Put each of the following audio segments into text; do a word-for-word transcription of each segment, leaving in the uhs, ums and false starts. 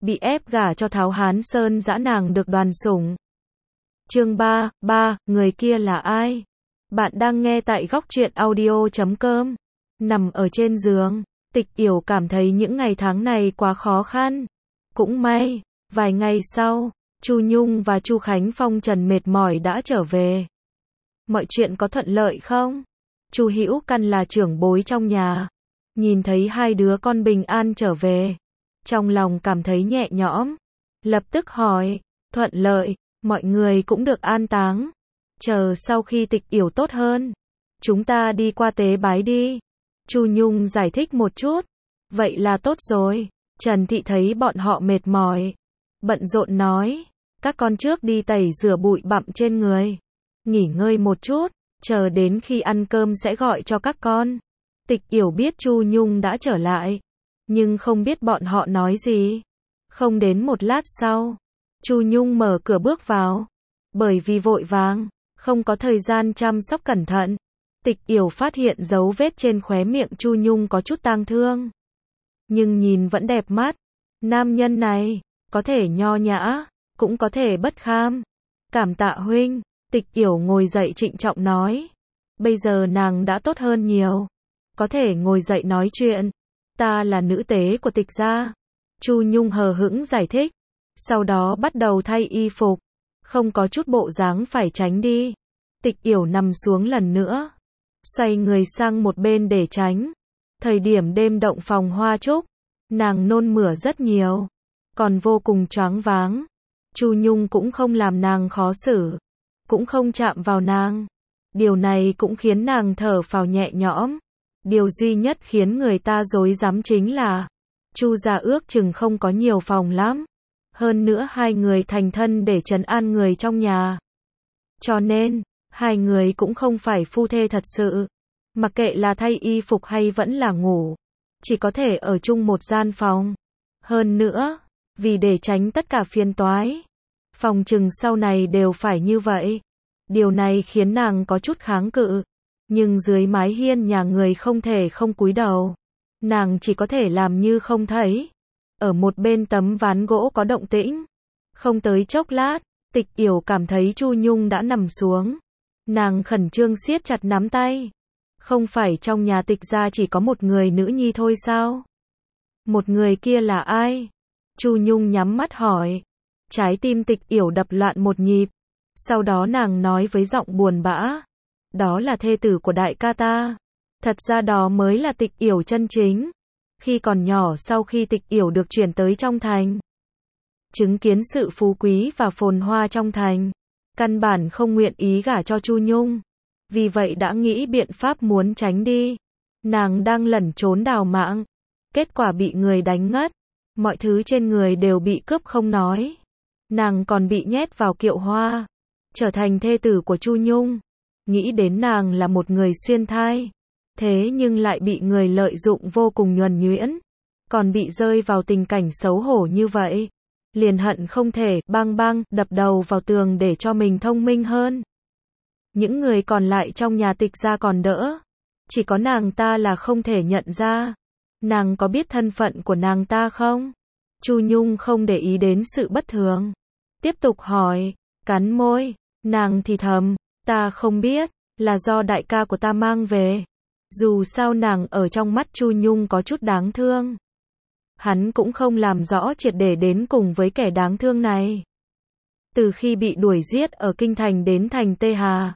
bị ép gả cho Tháo Hán Sơn dã nàng được đoàn sủng. Chương ba, ba, người kia là ai? Bạn đang nghe tại góc truyện audio chấm com. Nằm ở trên giường, Tịch Yểu cảm thấy những ngày tháng này quá khó khăn. Cũng may, vài ngày sau, Chu Nhung và Chu Khánh Phong trần mệt mỏi đã trở về. Mọi chuyện có thuận lợi không? Chu Hữu Căn là trưởng bối trong nhà, nhìn thấy hai đứa con bình an trở về, trong lòng cảm thấy nhẹ nhõm, lập tức hỏi, thuận lợi, mọi người cũng được an táng. Chờ sau khi Tịch Yểu tốt hơn, chúng ta đi qua tế bái đi. Chu Nhung giải thích một chút. Vậy là tốt rồi. Trần Thị thấy bọn họ mệt mỏi, bận rộn nói, các con trước đi tẩy rửa bụi bặm trên người, nghỉ ngơi một chút, chờ đến khi ăn cơm sẽ gọi cho các con. Tịch Yểu biết Chu Nhung đã trở lại, nhưng không biết bọn họ nói gì. Không đến một lát sau, Chu Nhung mở cửa bước vào. Bởi vì vội vàng, không có thời gian chăm sóc cẩn thận, Tịch Yểu phát hiện dấu vết trên khóe miệng Chu Nhung có chút tang thương. Nhưng nhìn vẫn đẹp mắt. Nam nhân này, có thể nho nhã, cũng có thể bất kham. Cảm tạ huynh. Tịch Yểu ngồi dậy trịnh trọng nói. Bây giờ nàng đã tốt hơn nhiều, có thể ngồi dậy nói chuyện. Ta là nữ tế của Tịch gia. Chu Nhung hờ hững giải thích. Sau đó bắt đầu thay y phục, không có chút bộ dáng phải tránh đi. Tịch Yểu nằm xuống lần nữa, xoay người sang một bên để tránh. Thời điểm đêm động phòng hoa trúc, nàng nôn mửa rất nhiều, còn vô cùng choáng váng. Chu Nhung cũng không làm nàng khó xử, cũng không chạm vào nàng. Điều này cũng khiến nàng thở phào nhẹ nhõm. Điều duy nhất khiến người ta rối rắm chính là, Chu gia ước chừng không có nhiều phòng lắm. Hơn nữa hai người thành thân để trấn an người trong nhà. Cho nên, hai người cũng không phải phu thê thật sự. Mặc kệ là thay y phục hay vẫn là ngủ, chỉ có thể ở chung một gian phòng. Hơn nữa, vì để tránh tất cả phiền toái, phòng chừng sau này đều phải như vậy. Điều này khiến nàng có chút kháng cự. Nhưng dưới mái hiên nhà người không thể không cúi đầu. Nàng chỉ có thể làm như không thấy. Ở một bên tấm ván gỗ có động tĩnh. Không tới chốc lát, Tịch Yểu cảm thấy Chu Nhung đã nằm xuống. Nàng khẩn trương siết chặt nắm tay. Không phải trong nhà Tịch gia chỉ có một người nữ nhi thôi sao? Một người kia là ai? Chu Nhung nhắm mắt hỏi. Trái tim Tịch Yểu đập loạn một nhịp. Sau đó nàng nói với giọng buồn bã. Đó là thê tử của đại ca ta. Thật ra đó mới là Tịch Yểu chân chính. Khi còn nhỏ, sau khi Tịch Yểu được chuyển tới trong thành, chứng kiến sự phú quý và phồn hoa trong thành, căn bản không nguyện ý gả cho Chu Nhung. Vì vậy đã nghĩ biện pháp muốn tránh đi. Nàng đang lẩn trốn đào mạng. Kết quả bị người đánh ngất. Mọi thứ trên người đều bị cướp không nói. Nàng còn bị nhét vào kiệu hoa, trở thành thê tử của Chu Nhung. Nghĩ đến nàng là một người xuyên thai, thế nhưng lại bị người lợi dụng vô cùng nhuần nhuyễn, còn bị rơi vào tình cảnh xấu hổ như vậy. Liền hận không thể bang bang đập đầu vào tường để cho mình thông minh hơn. Những người còn lại trong nhà Tịch gia còn đỡ, chỉ có nàng ta là không thể nhận ra. Nàng có biết thân phận của nàng ta không? Chu Nhung không để ý đến sự bất thường, tiếp tục hỏi. Cắn môi, nàng thì thầm, ta không biết, là do đại ca của ta mang về. Dù sao nàng ở trong mắt Chu Nhung có chút đáng thương. Hắn cũng không làm rõ triệt để đến cùng với kẻ đáng thương này. Từ khi bị đuổi giết ở Kinh Thành đến thành Tê Hà,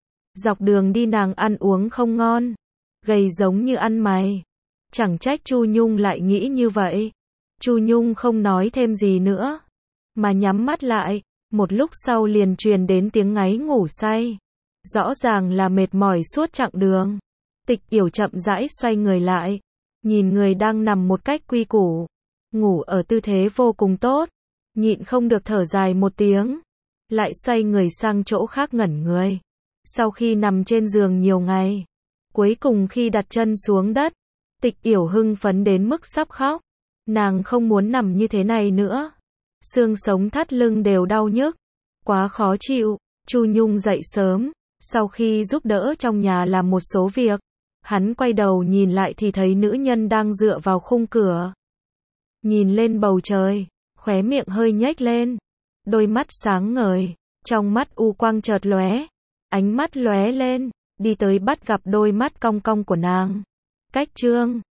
dọc đường đi nàng ăn uống không ngon, gầy giống như ăn mày. Chẳng trách Chu Nhung lại nghĩ như vậy. Chu Nhung không nói thêm gì nữa, mà nhắm mắt lại. Một lúc sau liền truyền đến tiếng ngáy ngủ say. Rõ ràng là mệt mỏi suốt chặng đường. Tịch Yểu chậm rãi xoay người lại, nhìn người đang nằm một cách quy củ, ngủ ở tư thế vô cùng tốt, nhịn không được thở dài một tiếng, lại xoay người sang chỗ khác ngẩn người. Sau khi nằm trên giường nhiều ngày, cuối cùng khi đặt chân xuống đất, Tịch Yểu hưng phấn đến mức sắp khóc. Nàng không muốn nằm như thế này nữa. Xương sống thắt lưng đều đau nhức, quá khó chịu. Chu Nhung dậy sớm, sau khi giúp đỡ trong nhà làm một số việc, hắn quay đầu nhìn lại thì thấy nữ nhân đang dựa vào khung cửa, nhìn lên bầu trời, khóe khóe miệng hơi nhếch lên. Đôi mắt sáng ngời, trong mắt u quang chợt lóe, ánh mắt lóe lên, đi tới bắt gặp đôi mắt cong cong của nàng. Cách Trương